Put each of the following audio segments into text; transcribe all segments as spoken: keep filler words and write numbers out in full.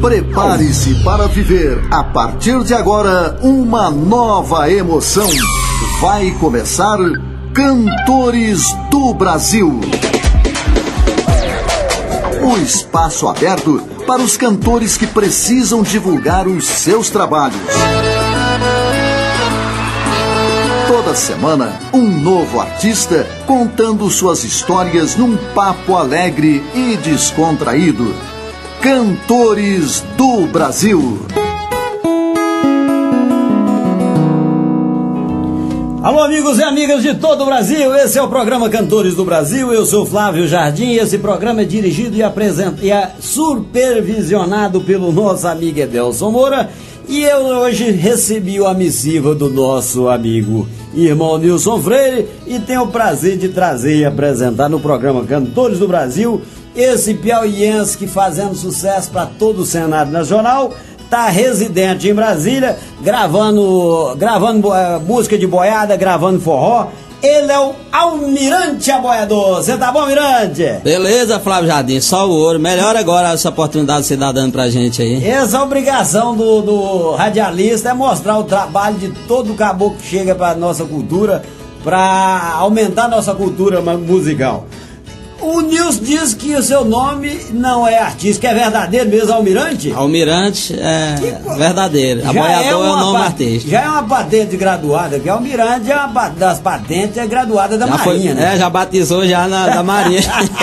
Prepare-se para viver, a partir de agora, uma nova emoção. Vai começar Cantores do Brasil. O espaço aberto para os cantores que precisam divulgar os seus trabalhos. Toda semana, um novo artista contando suas histórias num papo alegre e descontraído. Cantores do Brasil. Alô, amigos e amigas de todo o Brasil, esse é o programa Cantores do Brasil. Eu sou Flávio Jardim e esse programa é dirigido e apresentado e é supervisionado pelo nosso amigo Edelson Moura. E eu hoje recebi a missiva do nosso amigo irmão Nilson Freire e tenho o prazer de trazer e apresentar no programa Cantores do Brasil esse piauiense que fazendo sucesso para todo o cenário nacional, tá residente em Brasília, gravando, gravando uh, música de boiada, gravando forró. Ele é o Almirante Aboiador. Você tá bom, Almirante? Beleza, Flávio Jardim, só o ouro. Melhor agora essa oportunidade que você tá dando pra gente aí. Essa é a obrigação do, do radialista, é mostrar o trabalho de todo o caboclo que chega pra nossa cultura, pra aumentar nossa cultura musical. O Nilson diz que o seu nome não é artístico, é verdadeiro mesmo, Almirante? Almirante é que... verdadeiro, aboiador é, é o nome artístico. Já é uma patente graduada, que Almirante é uma das patentes é graduada da já Marinha, foi, né? É, já batizou já na da Marinha.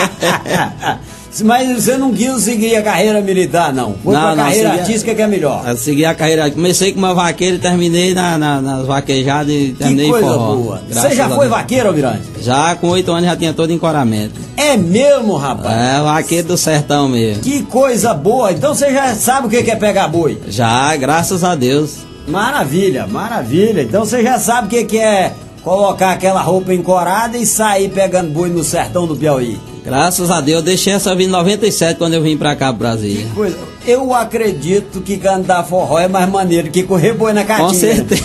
Mas você não quis seguir a carreira militar, não? Foi não, pra não, carreira segui, artística que é melhor. Eu segui a carreira, comecei com uma vaqueira e terminei na, na, nas vaquejadas e terminei em forró. Que coisa boa. Você já foi vaqueiro, Almirante? Já, com oito anos já tinha todo encoramento. É mesmo, rapaz? É, vaqueiro do sertão mesmo. Que coisa boa. Então você já sabe o que é pegar boi? Já, graças a Deus. Maravilha, maravilha. Então você já sabe o que é colocar aquela roupa encorada e sair pegando boi no sertão do Piauí. Graças a Deus, eu deixei essa vida em noventa e sete quando eu vim pra cá pro Brasil. Que coisa. Eu acredito que cantar forró é mais maneiro que correr boi na caatinga. Com certeza.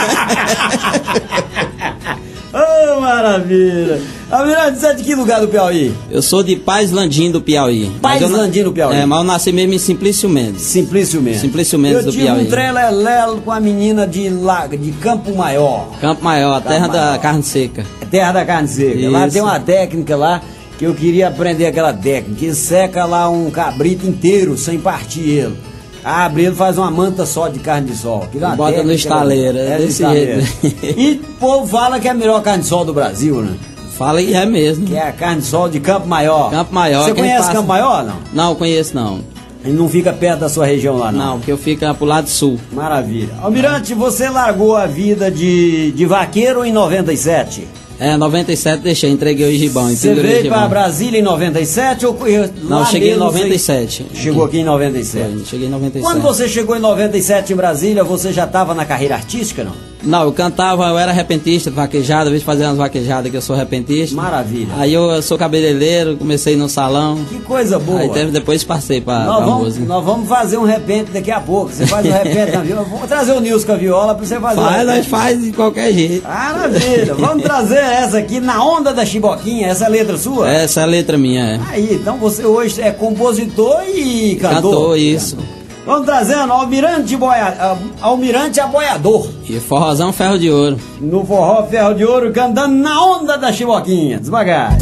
Oh, maravilha. Almirante, você é de que lugar do Piauí? Eu sou de Paz Landim do Piauí. Paz Landim do Piauí? É, mas eu nasci mesmo em Simplício Mendes. Simplício Mendes. Simplício Mendes do Piauí. Eu tive um trelelelo com a menina de, lá, de Campo Maior. Campo Maior, a terra Campo da Maior. Carne seca. Terra da carne seca. Isso. Lá tem uma técnica lá que eu queria aprender aquela técnica. Que seca lá um cabrito inteiro sem partir ele. Abre ele, faz uma manta só de carne de sol. Que bota técnica, no estaleiro, é, é desse jeito. E o povo fala que é a melhor carne de sol do Brasil, né? Fala e é mesmo. Que é a carne de sol de Campo Maior. Campo Maior. Você conhece passa... Campo Maior, não? Não, conheço não. E não fica perto da sua região lá, não? Não, porque eu fico pro lado sul. Maravilha. Almirante, você largou a vida de, de vaqueiro em noventa e sete? É, noventa e sete deixei, entreguei o Gibão. Você veio para Brasília em noventa e sete ou não, lá cheguei em noventa e sete. Chegou aqui em noventa e sete. Foi, cheguei em noventa e sete. Quando você chegou em noventa e sete em Brasília, você já estava na carreira artística, não? Não, eu cantava, eu era repentista, vaquejada, às vezes fazia umas vaquejadas que eu sou repentista. Maravilha. Aí eu, eu sou cabeleireiro, comecei no salão. Que coisa boa. Aí teve, depois passei para a música. Nós vamos fazer um repente daqui a pouco. Você faz um repente na viola. Vou trazer o Nilson com a viola para você fazer. Faz, nós faz de qualquer jeito. Maravilha. Vamos trazer essa aqui na onda da Chiboquinha. Essa é a letra sua? Essa é a letra minha, é. Aí, então você hoje é compositor e cantor. Cantor, isso. Vamos trazendo Almirante, boia... Almirante Aboiador. E forrozão Ferro de Ouro. No forró Ferro de Ouro, cantando na onda da Chiboquinha. Devagar.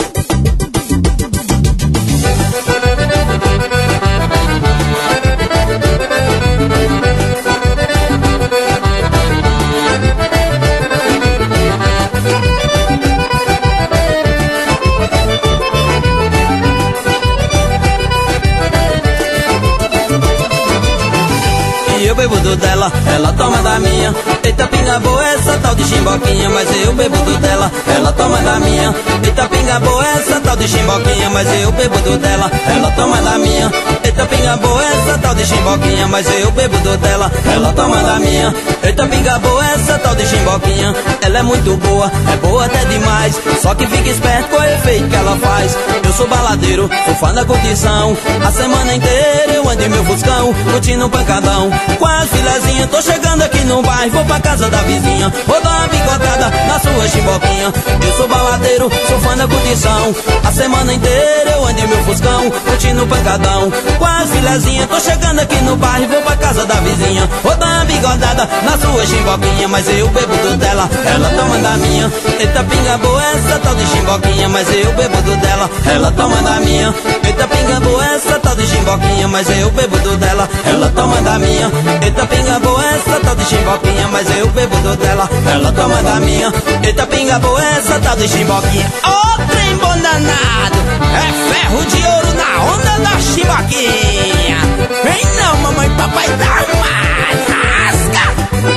Eu bebo do dela, ela toma da minha. Eita pinga boa essa tal de chimboquinha, mas eu bebo do dela, ela toma da minha. Eita pinga boa essa tal de chimboquinha, mas eu bebo do dela, ela toma da minha. Eita pinga boa essa tal de chimboquinha, mas eu bebo do dela, ela toma da minha. Eita pinga boa essa tal de chimboquinha, ela é muito boa, é boa até demais. Só que fica esperto com o efeito que ela faz. Eu sou baladeiro, sou fã da curtição. A semana inteira eu ando em meu fuscão, curtindo um pancadão. Com as filezinhas, tô chegando aqui no bairro, vou pra casa da vizinha, vou dar uma picotada na sua chimboquinha. Eu sou baladeiro, sou fã da curtição. A semana inteira eu ando em meu fuscão, curtindo um pancadão. Com as as filezinhas. Tô chegando aqui no bairro e vou pra casa da vizinha. Vou dar uma bigodada na sua chimboquinha, mas eu bebo do dela, ela toma da minha. Eita pinga boa essa tal de chimboquinha, mas eu bebo do dela, ela toma da minha. Eita pinga boa essa tal de chimboquinha, mas eu bebo do dela, ela toma da minha. Eita pinga boa essa tal de chimboquinha, mas eu bebo do dela, ela toma da minha. Eita pinga boa essa tal de chimboquinha. Ô trem bom danado, é ferro de ouro na onda da chimboquinha. Vem não, mamãe, papai dá mais rasga.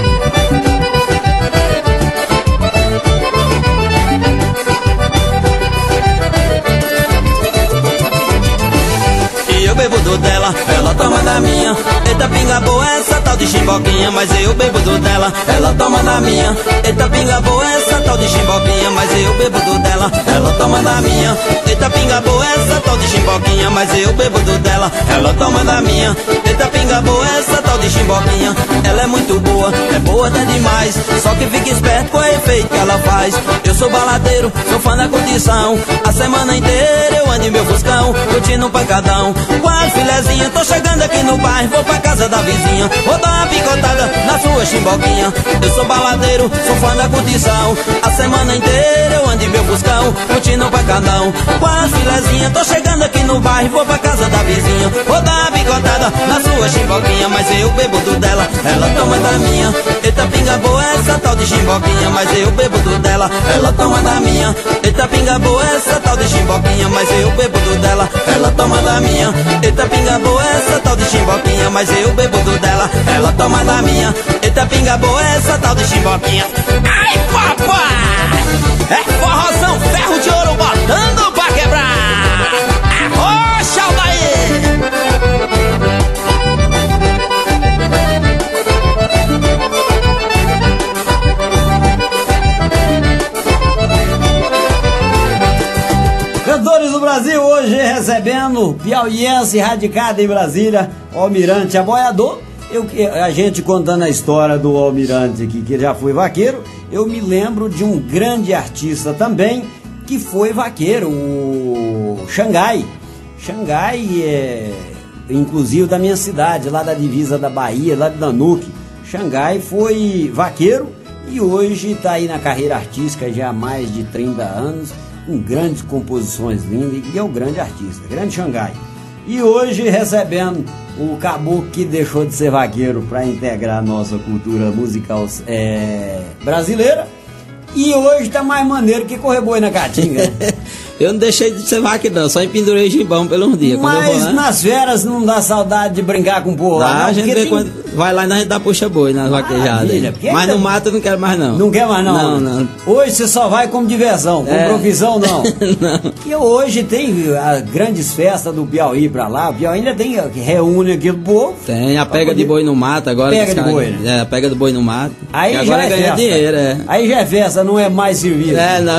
E eu bebo do dela, ela toma da minha. Eita pinga boa essa tal de chimboquinha, mas eu bebo do dela, ela toma da minha. Eita pinga boa essa tal de chimboquinha, mas eu bebo do dela, ela toma da minha. Eita pinga boa essa tal de chimboquinha, mas eu bebo do dela, ela toma da minha. Eita pinga boa essa tal de chimboquinha, ela é muito boa, é boa até demais. Só que fica esperto com o efeito que ela faz. Eu sou baladeiro, sou fã da condição. A semana inteira eu ando em meu fuscão, curtindo um pancadão com as filezinhas. Tô chegando aqui no bairro, vou pra casa da vizinha. Vou dar uma picotada na sua chimboquinha. Eu sou baladeiro, sou fã da condição. A semana inteira eu ando em meu fuscão, curtindo um pancadão com as filezinhas. Tô chegando aqui no bairro, vou pra casa da vizinha. Vou dar uma picotada na sua chimboquinha, mas eu bebo do dela, ela toma da minha. Eita pinga boa essa tal de chimboquinha, mas eu bebo do dela, ela toma da minha. Eita pinga boa essa tal de chimboquinha, mas eu bebo do dela, ela toma da minha. Eita pinga boa essa tal de chimboquinha, mas eu bebo do dela, ela toma da minha. Eita pinga boa essa tal de chimboquinha. Ai papai, é forrozão, ferro de ouro botando pra quebrar. Arrocha o daí. Cantores do Brasil, hoje recebendo piauiense radicado em Brasília, Almirante Aboiador. Eu, a gente contando a história do Almirante aqui, que já foi vaqueiro, eu me lembro de um grande artista também, que foi vaqueiro, o Xangai. Xangai é, inclusive, da minha cidade, lá da divisa da Bahia, lá de Nanuque. Xangai foi vaqueiro e hoje está aí na carreira artística já há mais de trinta anos, com grandes composições lindas, e é um grande artista, grande Xangai. E hoje recebendo o caboclo que deixou de ser vaqueiro para integrar a nossa cultura musical é, brasileira, e hoje tá mais maneiro que correr boi na caatinga. Eu não deixei de ser vaqueiro não, só empendurei gimbão por uns dias. Mas eu vou, né? Nas férias não dá saudade de brincar com o povo? Dá, não, a gente vê tem... quando vai lá e a gente dá puxa-boi nas vaquejadas. Mas no mato eu não quero mais não. Não quer mais não? Não, não. Hoje você só vai como diversão, como é. profissão não. Não. E hoje tem as grandes festas do Piauí pra lá, o Piauí ainda tem, reúne aqui o povo. Tem, a pega de boi no mato agora. Pega de boi, né? É, a pega de boi no mato. Aí agora já é ganha festa. dinheiro, é. Aí já é festa, não é mais serviço. É, não.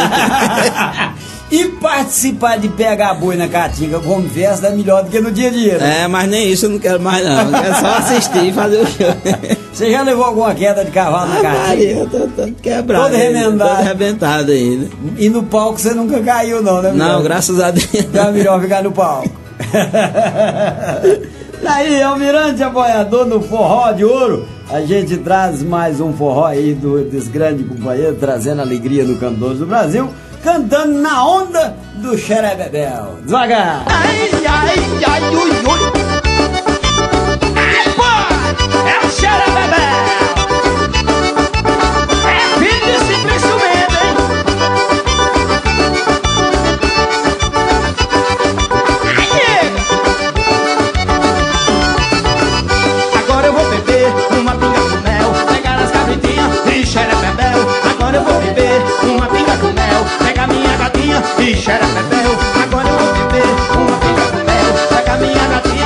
E participar de pegar boi na caatinga como festa é melhor do que no dia a dia, né? É, mas nem isso eu não quero mais não. Eu quero só assistir e fazer o show. Você já levou alguma queda de cavalo na caatinga? Eu tô todo quebrado. Todo remendado. Todo arrebentado ainda. E no palco você nunca caiu não, né? Não, graças a Deus. Então é melhor ficar no palco. Daí, Almirante Aboiador no Forró de Ouro. A gente traz mais um forró aí do, desse grande companheiro, trazendo alegria no Cantores do Brasil, cantando na onda do Xerebebel. Devagar! Ai, ai, ai, ui, ui. Ai, pô, é o Xerebebel. É filho de simples instrumento, hein? Ai, nega. Agora eu vou beber uma pinga com mel, pegar as cabritinhas e Xerebebel. Agora eu vou beber uma pinga com mel, pegar minha gatinha e Xerebebel. Agora eu vou beber uma pinga com mel, pegar minha gatinha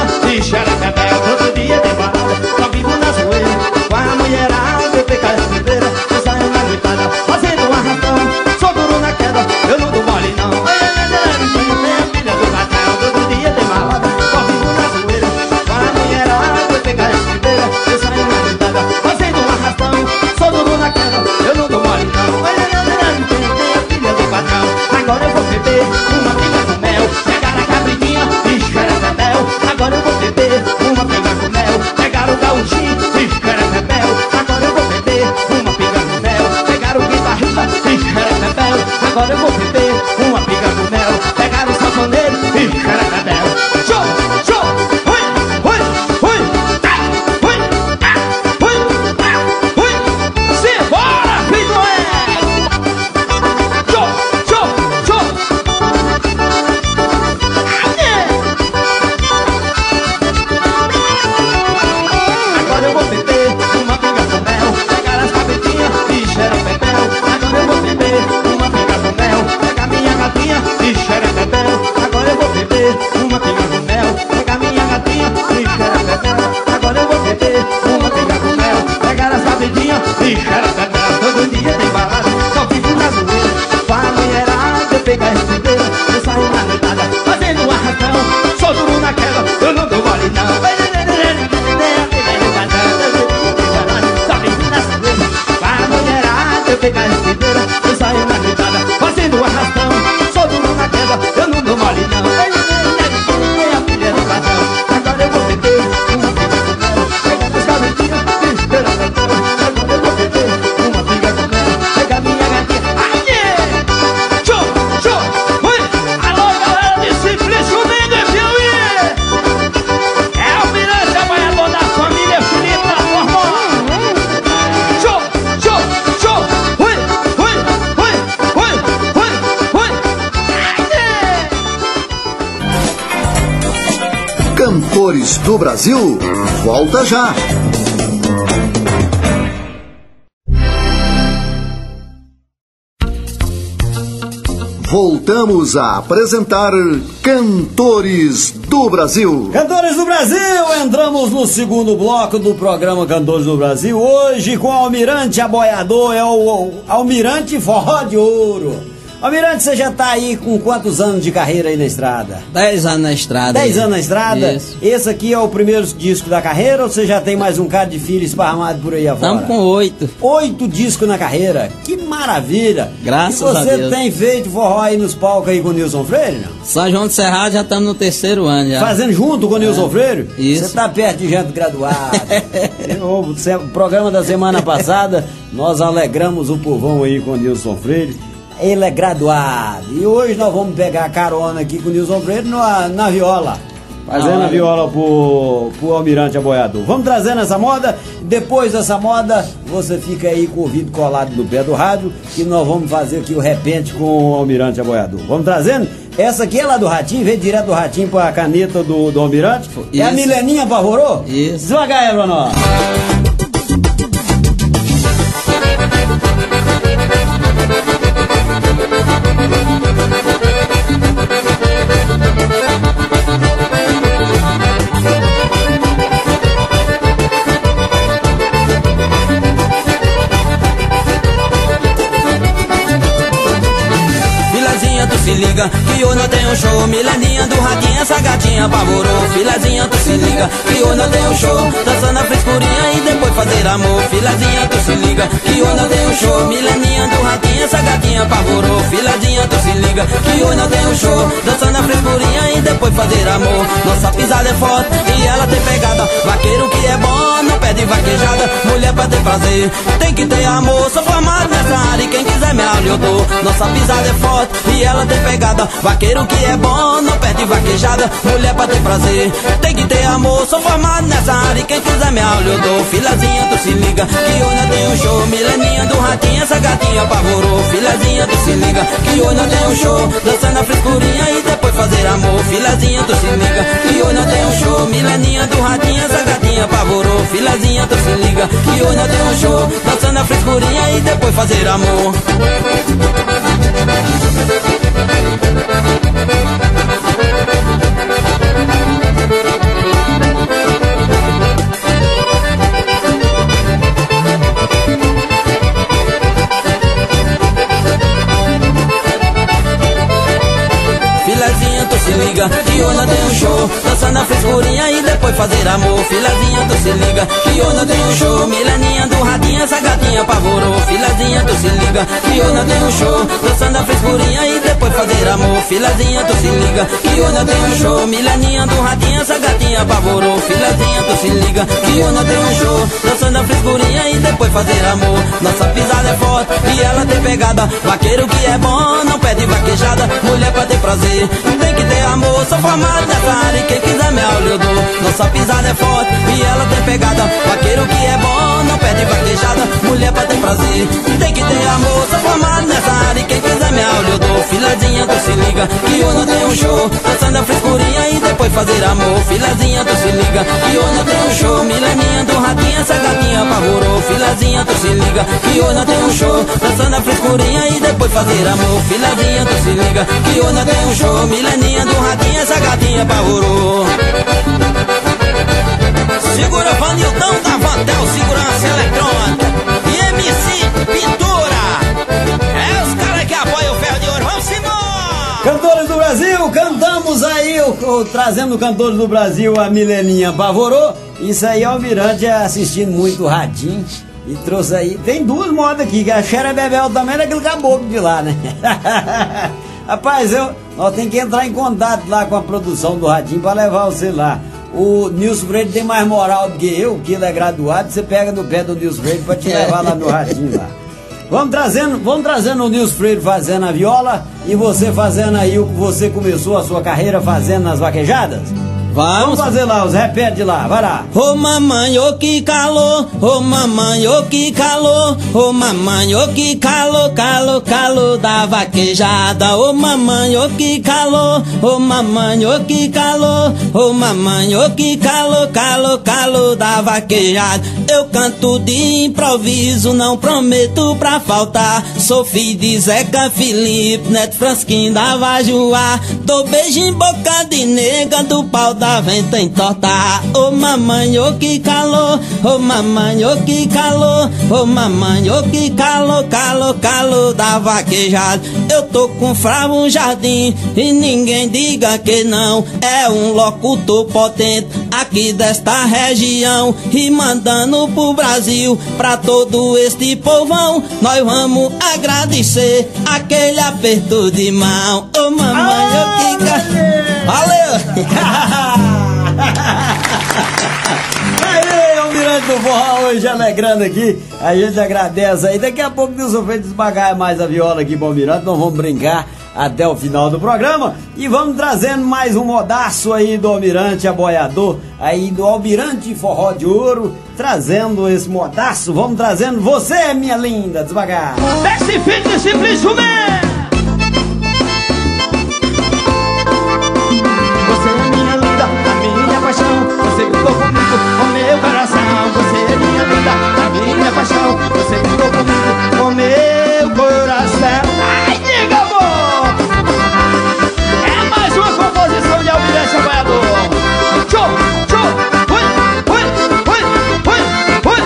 Cantores do Brasil, volta já! Voltamos a apresentar Cantores do Brasil. Cantores do Brasil, entramos no segundo bloco do programa Cantores do Brasil. Hoje com o Almirante Aboiador, é o Almirante Forró de Ouro. Almirante, você já tá aí com quantos anos de carreira aí na estrada? Dez anos na estrada. Dez anos na estrada? Isso. Esse aqui é o primeiro disco da carreira ou você já tem mais um cara de filho esparramado por aí afora? Estamos com oito. Oito discos na carreira? Que maravilha! Graças a Deus. E você tem feito forró aí nos palcos aí com o Nilson Freire, não? São João do Cerrado já estamos no terceiro ano já. Fazendo junto com o Nilson é. Freire? Isso. Você tá perto de gente graduada. O programa da semana passada, nós alegramos o povão aí com o Nilson Freire. Ele é graduado. E hoje nós vamos pegar a carona aqui com o Nilson Freire na, na viola. Fazendo ah, a viola pro, pro Almirante Aboiador. Vamos trazendo essa moda. Depois dessa moda, você fica aí com o ouvido colado no pé do rádio, que nós vamos fazer aqui o repente com o Almirante Aboiador. Vamos trazendo? Essa aqui é lá do Ratinho, veio direto do Ratinho pra caneta do, do Almirante. E a Mileninha apavorou? Isso. Devagar aí pra nós. Se liga, que hoje não tem um show. Mileninha do Ratinho, essa gatinha apavorou. Filazinha, tu se liga, que hoje não tem um show. Dançando a frescurinha e depois fazer amor. Filazinha, tu se liga, que hoje não tem um show. Mileninha do Ratinho, essa gatinha apavorou. Filazinha, tu se liga, que hoje não tem um show. Dançando a frescurinha e depois fazer amor. Nossa pisada é forte e ela tem pegada. Vaqueiro que é bom, não pede vaquejada. Mulher pra ter prazer, tem que ter amor. Sou formado nessa área e quem quiser me aula eu dou. Nossa pisada é forte e ela tem pegada. Vaqueiro que é bom, não perde vaquejada. Mulher pra ter prazer, tem que ter amor. Sou formado nessa área e quem quiser me aula eu dou. Filazinha, tu se liga, que hoje não tem um show. Mileninha do Ratinho, essa gatinha apavorou. Filazinha, tu se liga, que hoje não tem um show. Dançando a frescurinha e depois fazer amor. Filazinha, tu se liga, que hoje não tem um show. Mileninha do Ratinho, essa gatinha apavorou. Filazinha, tu se liga, que hoje não tem um show. Dançando a frescurinha e depois fazer amor. Filazinha, tu se liga, que hoje não tem um show. Dançando a frescurinha e depois fazer amor. Filazinha, tu se liga, que hoje não tem um show. Mileninha do Ratinho, essa gatinha apavorou. Filazinha, tu se liga, que hoje não tem um show. Dançando a frescurinha e depois fazer amor. Filazinha, tu se liga, que hoje não tem um show. Mileninha do Ratinho, essa gatinha apavorou. Filazinha, tu se liga, que hoje não tem um show. Dançando a frescurinha e depois fazer amor. Nossa pisada é forte e ela tem pegada. Vaqueiro que é bom, não pede vaquejada. Mulher pra ter prazer, tem que ter amor. Sou formado nessa área e quem quiser me aula eu dou. Nossa pisada é forte e ela tem pegada. Vaqueiro que é bom, não pede vaquejada. Mulher pra ter prazer, tem que ter amor. Sou formado nessa área e quem quiser me aula eu dou. Filazinha, tu se liga, que hoje não tem um show. Dançando a frescurinha e depois fazer amor. Filazinha, tu se liga, que hoje não tem um show. Mileninha do Ratinho, essa gatinha apavorou. Filazinha, tu se liga, que hoje não tem um show. Dançando a frescurinha e depois fazer amor. Filazinha, tu se liga, que hoje não tem um show. Mileninha do Ratinho, essa gatinha apavorou. Segura Vanildão da Vantel Segurança Eletrônica e M C Pintura. É os caras que apoiam o Ferro de Ouro. Vamos embora! Cantores do Brasil, cantamos aí, o, o, trazendo Cantores do Brasil, a Mileninha apavorou. Isso aí é o Almirante assistindo muito o Ratinho. E trouxe aí, tem duas modas aqui, que a Xera Bebel também é aquele caboclo de lá, né? Rapaz, eu, nós temos que entrar em contato lá com a produção do Ratinho para levar você lá. O Nilson Freire tem mais moral do que eu, que ele é graduado, você pega no pé do Nilson Freire para te levar lá no Ratinho lá. Vamos trazendo, vamos trazendo o Nilson Freire fazendo a viola e você fazendo aí o que você começou a sua carreira fazendo nas vaquejadas? Vamos. Vamos fazer lá, os repete lá, vai lá. Ô oh, mamãe, ô oh, que calor, ô oh, mamãe, ô oh, que calor, ô oh, mamãe, ô oh, que calor, calor, calor da vaquejada. Ô oh, mamãe, ô oh, que calor, ô oh, mamãe, ô oh, que calor, ô oh, mamãe, ô oh, que calor, calor, calor da vaquejada. Eu canto de improviso, não prometo pra faltar. Sou filho de Zeca Felipe, neto Fransquinho da Vajuá. Dou beijo em boca de nega, do pau da venta entortar. Ô oh, mamãe, ô oh, que calor, ô oh, mamãe, ô oh, que calor, ô oh, mamãe, ô oh, que calor, calor, calor da vaquejada. Eu tô com Flávio Jardim e ninguém diga que não. É um locutor potente aqui desta região e mandando pro Brasil, pra todo este povão. Nós vamos agradecer aquele aperto de mão. Ô oh, mamãe, ô oh, que calor. Valeu! Aí, Almirante do Forró, hoje alegrando aqui, a gente agradece aí. Daqui a pouco Deus vai desbagar mais a viola aqui pro Almirante, nós vamos brincar até o final do programa e vamos trazendo mais um modaço aí do Almirante Aboiador, aí do Almirante Forró de Ouro, trazendo esse modaço, vamos trazendo Você, Minha Linda, devagar. Desce, filho, simplesmente. Você é minha linda, a minha paixão, você ficou comigo, com meu coração. Você é minha linda, a minha paixão, você ficou comigo, com meu coração. Ai, diga, amor! É mais uma composição de Almirante Aboiador. Tchau, tchau, ui, ui, ui, ui, ui.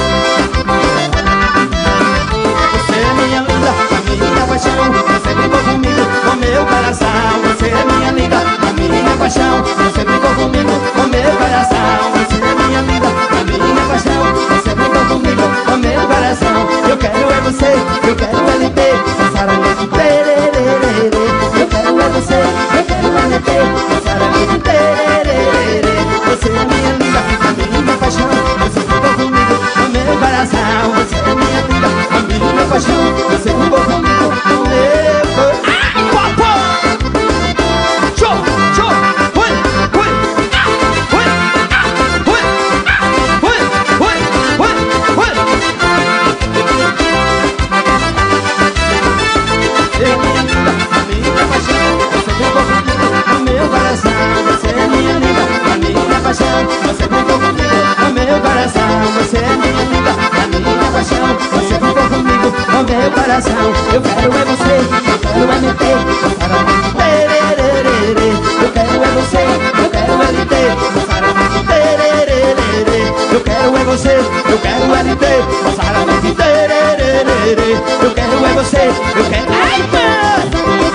Você é minha linda, a minha paixão, você ficou comigo, com meu coração. Você é minha linda, a minha paixão, você ficou comigo, com meu coração. Você é minha linda, a minha paixão, você ficou comigo, com meu coração. Eu quero é você, eu quero é lhe ter, passar a noite tererê. Eu quero é você, eu quero é lhe ter, passar a noite tererê. Você é minha linda, a minha paixão, você ficou comigo, com meu coração. Você é minha linda, a minha paixão, você ficou comigo, com meu coração. Ah, papo! Tchau, tchau, ui, ui, ah, ui, ah, ui, ah, ui, ui, ui, ui. É minha linda, a minha paixão, você ficou comigo, no meu coração. Você é minha linda, a minha paixão, você ficou comigo, no meu coração. Você é minha linda, a minha paixão, você ficou comigo, no meu coração. Eu quero é você, eu quero é me ter, passar a noite tererê. Eu quero é você, eu quero é lhe ter, passar a noite tererê. Eu quero é você, eu quero é lhe ter, passar a noite tererê. Eu quero é você, eu quero... Ai, mãe!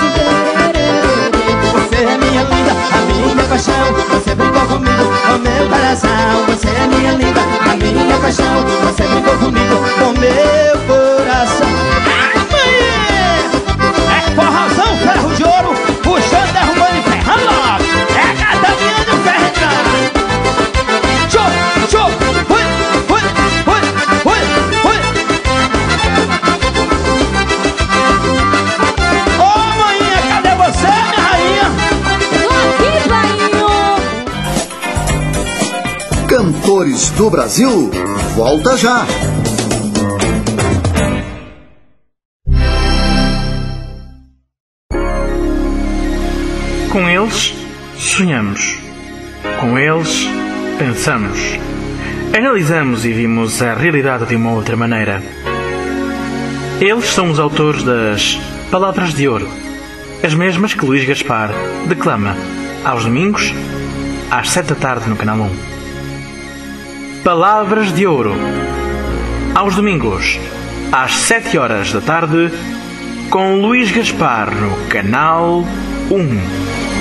Você é minha linda, a minha paixão, você ficou comigo, com meu coração. Você é minha linda, a minha paixão, você ficou comigo, com meu coração. Ai, mãe! É forrozão, ferro de ouro, puxando, derrubando e ferrando logo. É Catalinha do ferro entrando. Tchau, tchau, ui, ui, ui, ui, ui. Ô, maninha, cadê você, minha rainha? Tô aqui, painho. Cantores do Brasil, volta já. Com eles, sonhamos. Com eles, pensamos. Analisamos e vimos a realidade de uma outra maneira. Eles são os autores das Palavras de Ouro, as mesmas que Luís Gaspar declama aos domingos, às sete da tarde no Canal um. Palavras de Ouro, aos domingos, às sete horas da tarde, com Luís Gaspar no Canal um.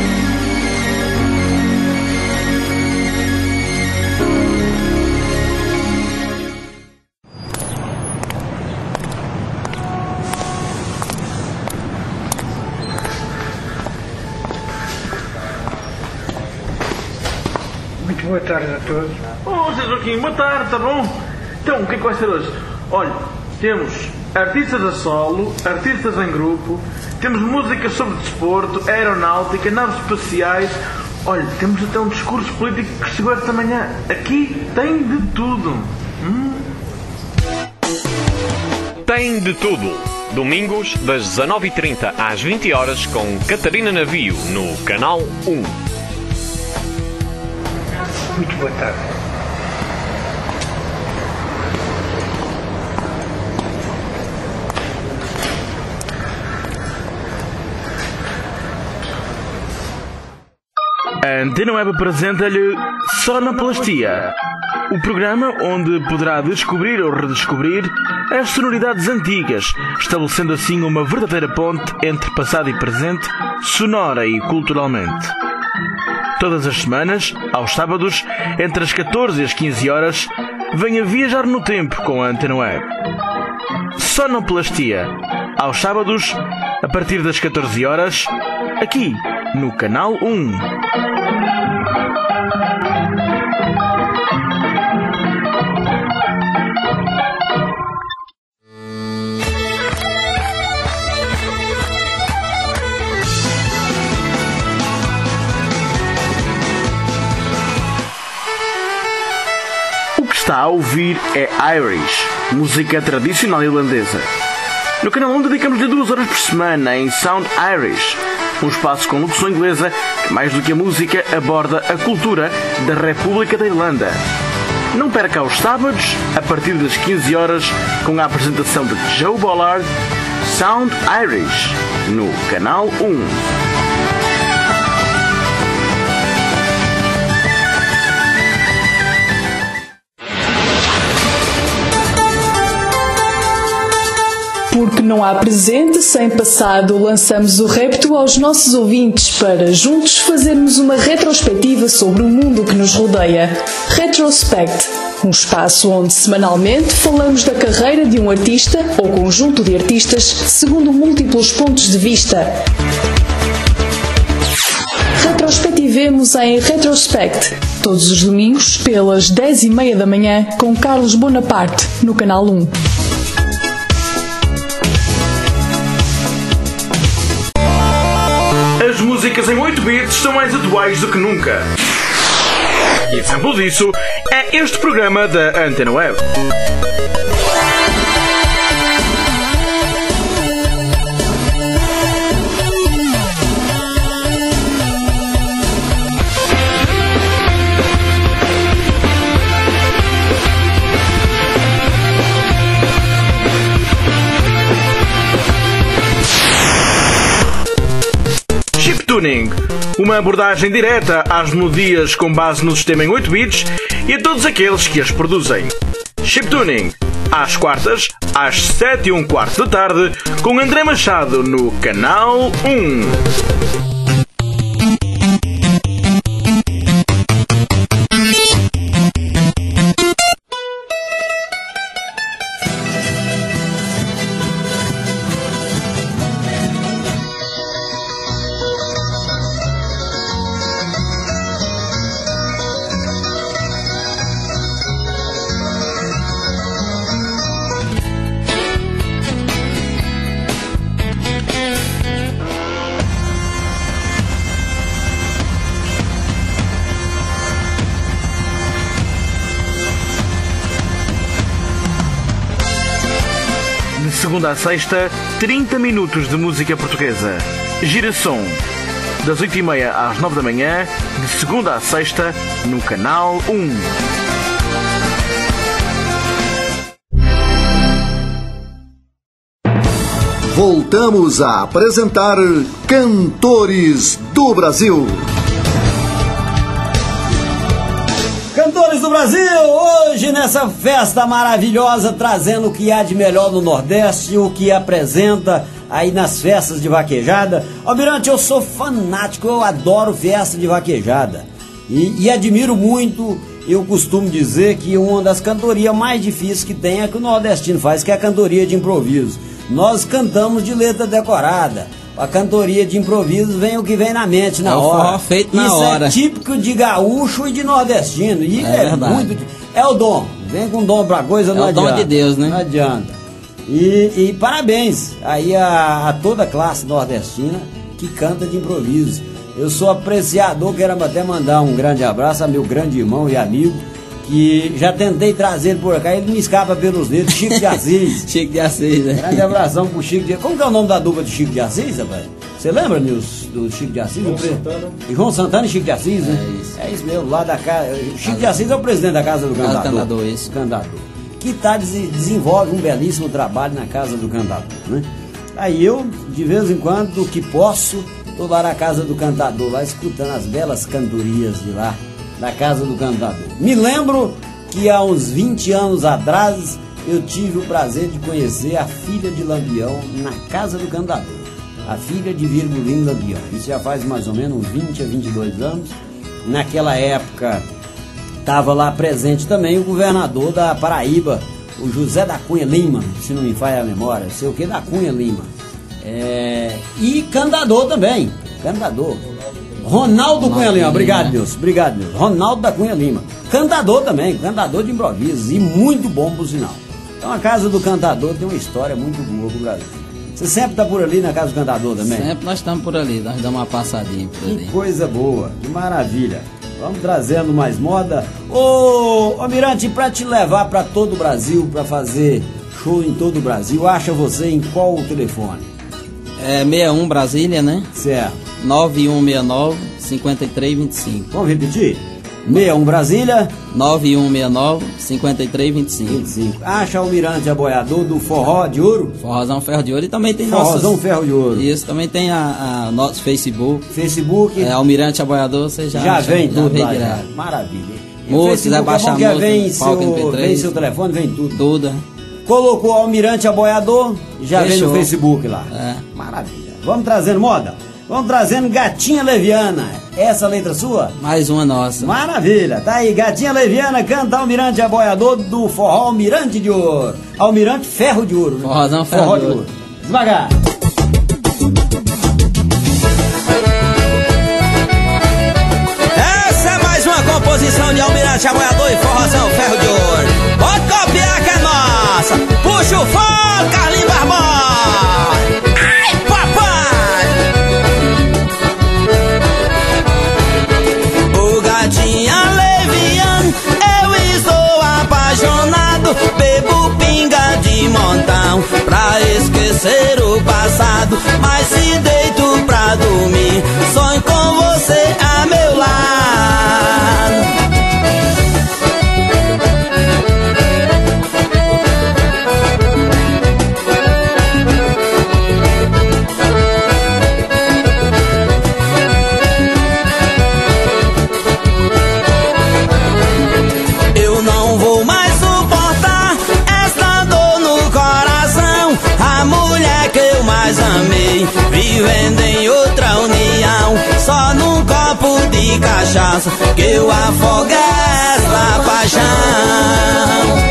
Muito boa tarde a todos. Oh, Zé Joaquim, boa tarde, tá bom? Então, o que é que vai ser hoje? Olha, temos artistas a solo, artistas em grupo, temos música sobre desporto, aeronáutica, naves espaciais, Olha, temos até um discurso político que chegou esta manhã. Aqui tem de tudo. Hum? Tem de tudo. Domingos, das dezanove e trinta às vinte horas, com Catarina Navio, no Canal um. Muito boa tarde. A Antena Web apresenta-lhe Sonoplastia, o programa onde poderá descobrir ou redescobrir as sonoridades antigas, estabelecendo assim uma verdadeira ponte entre passado e presente, sonora e culturalmente. Todas as semanas, aos sábados, entre as catorze e as quinze horas, venha viajar no tempo com a Antena Web. Sonoplastia, aos sábados, a partir das catorze horas, aqui no Canal um. O que está a ouvir é Irish, música tradicional irlandesa. No Canal um dedicamos-lhe duas horas por semana em Sound Irish, um espaço com locução inglesa que, mais do que a música, aborda a cultura da República da Irlanda. Não perca aos sábados, a partir das quinze horas, com a apresentação de Joe Bollard, Sound Irish, no Canal um. Porque não há presente sem passado, lançamos o repto aos nossos ouvintes para juntos fazermos uma retrospectiva sobre o mundo que nos rodeia. Retrospect, um espaço onde semanalmente falamos da carreira de um artista ou conjunto de artistas segundo múltiplos pontos de vista. Retrospectivemos em Retrospect, todos os domingos pelas dez e meia da manhã com Carlos Bonaparte, no Canal um. As músicas em oito bits são mais atuais do que nunca. E exemplo disso é este programa da Antena Web. Chiptuning, uma abordagem direta às melodias com base no sistema em oito bits e a todos aqueles que as produzem. Chiptuning, às quartas, às sete e um quarto da tarde, com André Machado no Canal um. Segunda a sexta, trinta minutos de música portuguesa. Giração, das oito e meia às nove da manhã, de segunda a sexta, no Canal um. Voltamos a apresentar Cantores do Brasil. Cantores do Brasil, hoje nessa festa maravilhosa, trazendo o que há de melhor no Nordeste, o que apresenta aí nas festas de vaquejada. Almirante, eu sou fanático, eu adoro festa de vaquejada e, e admiro muito. Eu costumo dizer que uma das cantorias mais difíceis que tem é que o nordestino faz, que é a cantoria de improviso. Nós cantamos de letra decorada. A cantoria de improviso vem o que vem na mente na é hora. Feito na Isso hora. é típico de gaúcho e de nordestino. E é, é muito. É o dom. Vem com dom pra coisa, é não adianta. É o dom de Deus, né? Não adianta. E, e parabéns aí a, a toda a classe nordestina que canta de improviso. Eu sou apreciador, quero até mandar um grande abraço a meu grande irmão e amigo, que já tentei trazer ele por cá, ele me escapa pelos dedos, Chico de Assis. Chico de Assis, né? Grande abração pro Chico de Assis. Como que é o nome da dupla de Chico de Assis, rapaz? Você lembra, Nilson, do Chico de Assis? João Santana. E João Santana e Chico de Assis, né? É isso. É isso mesmo, lá da casa. Chico de Assis é o presidente da Casa do Casa do Cantador. Cantador, isso. Cantador. Que tá, desenvolve um belíssimo trabalho na Casa do Cantador, né? Aí eu, de vez em quando, que posso, tô lá na Casa do Cantador, lá escutando as belas cantorias de lá, da Casa do Cantador. Me lembro que há uns vinte anos atrás eu tive o prazer de conhecer a filha de Lampião na Casa do Cantador, a filha de Virgulino Lampião. Isso já faz mais ou menos uns vinte a vinte e dois anos. Naquela época estava lá presente também o governador da Paraíba, o José da Cunha Lima, se não me falha a memória, sei o que, da Cunha Lima. É, e Cantador também, Cantador. Ronaldo Cunha Lima, obrigado Deus, obrigado Deus. Ronaldo da Cunha Lima, cantador também, cantador de improviso e muito bom por sinal. Então a Casa do Cantador tem uma história muito boa pro Brasil. Você sempre está por ali na Casa do Cantador também? Sempre nós estamos por ali, nós damos uma passadinha por ali. Que coisa boa, que maravilha. Vamos trazendo mais moda. Ô, ô Mirante, para te levar para todo o Brasil, para fazer show em todo o Brasil, acha você em qual telefone? É sessenta e um Brasília, né? Certo. nove um seis nove, cinco três dois cinco. Vamos repetir? sessenta e um Brasília nove um seis nove, cinco três dois cinco. vinte e cinco. Acha o Mirante Aboiador do Forró de Ouro? Forrozão Ferro de Ouro. E também tem Forrozão nossos... Ferro de Ouro. Isso, também tem a, a nosso Facebook. Facebook. É, Almirante Aboiador, você já... Já vem já tudo vem lá, direto. já. Maravilha. Moço, se quiser baixar música, música, vem palco M P seu, três. vem seu telefone, vem tudo. Tudo, é. Colocou o Almirante Aboiador, já Fechou. vem no Facebook lá. É. Maravilha. Vamos trazendo moda? Vamos trazendo Gatinha Leviana. Essa letra sua? Mais uma nossa. Maravilha. Tá aí, Gatinha Leviana canta Almirante Aboiador do Forró Almirante de Ouro. Almirante Ferro de Ouro. Né? Forrozão Ferro Forró de Ouro. Devagar. Essa é mais uma composição de Almirante Aboiador e Forrozão Ferro de Ouro. Pode copiar que é nossa. Puxa o fone, Carlinhos Barbosa. Ai, papai! O Gatinha Leviana, eu estou apaixonado. Bebo pinga de montão pra esquecer o passado. Mas se deito pra dormir, sonho com você a meu lado. Eu não vou mais suportar esta dor no coração. A mulher que eu mais amei, vivendo em outra união. Só num copo de cachaça que eu afogo essa paixão.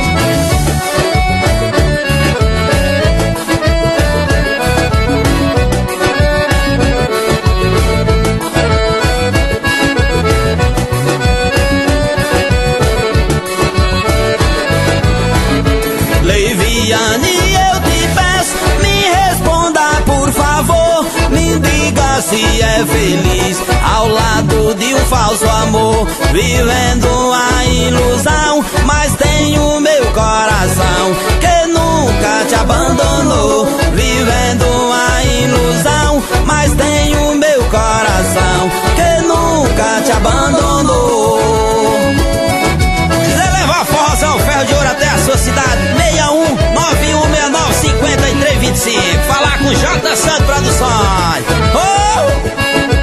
Leviane, eu te peço, me responda por favor. Me diga se é feliz ao lado de um falso amor. Vivendo a ilusão, mas tem o meu coração que nunca te abandonou. Vivendo a ilusão, mas tem o meu coração que nunca te abandonou. Quiser levar Forrozão Ferro de Ouro até a sua cidade, seis um nove um seis nove, cinco três dois cinco. Falar com J. Santos Produções. Oh!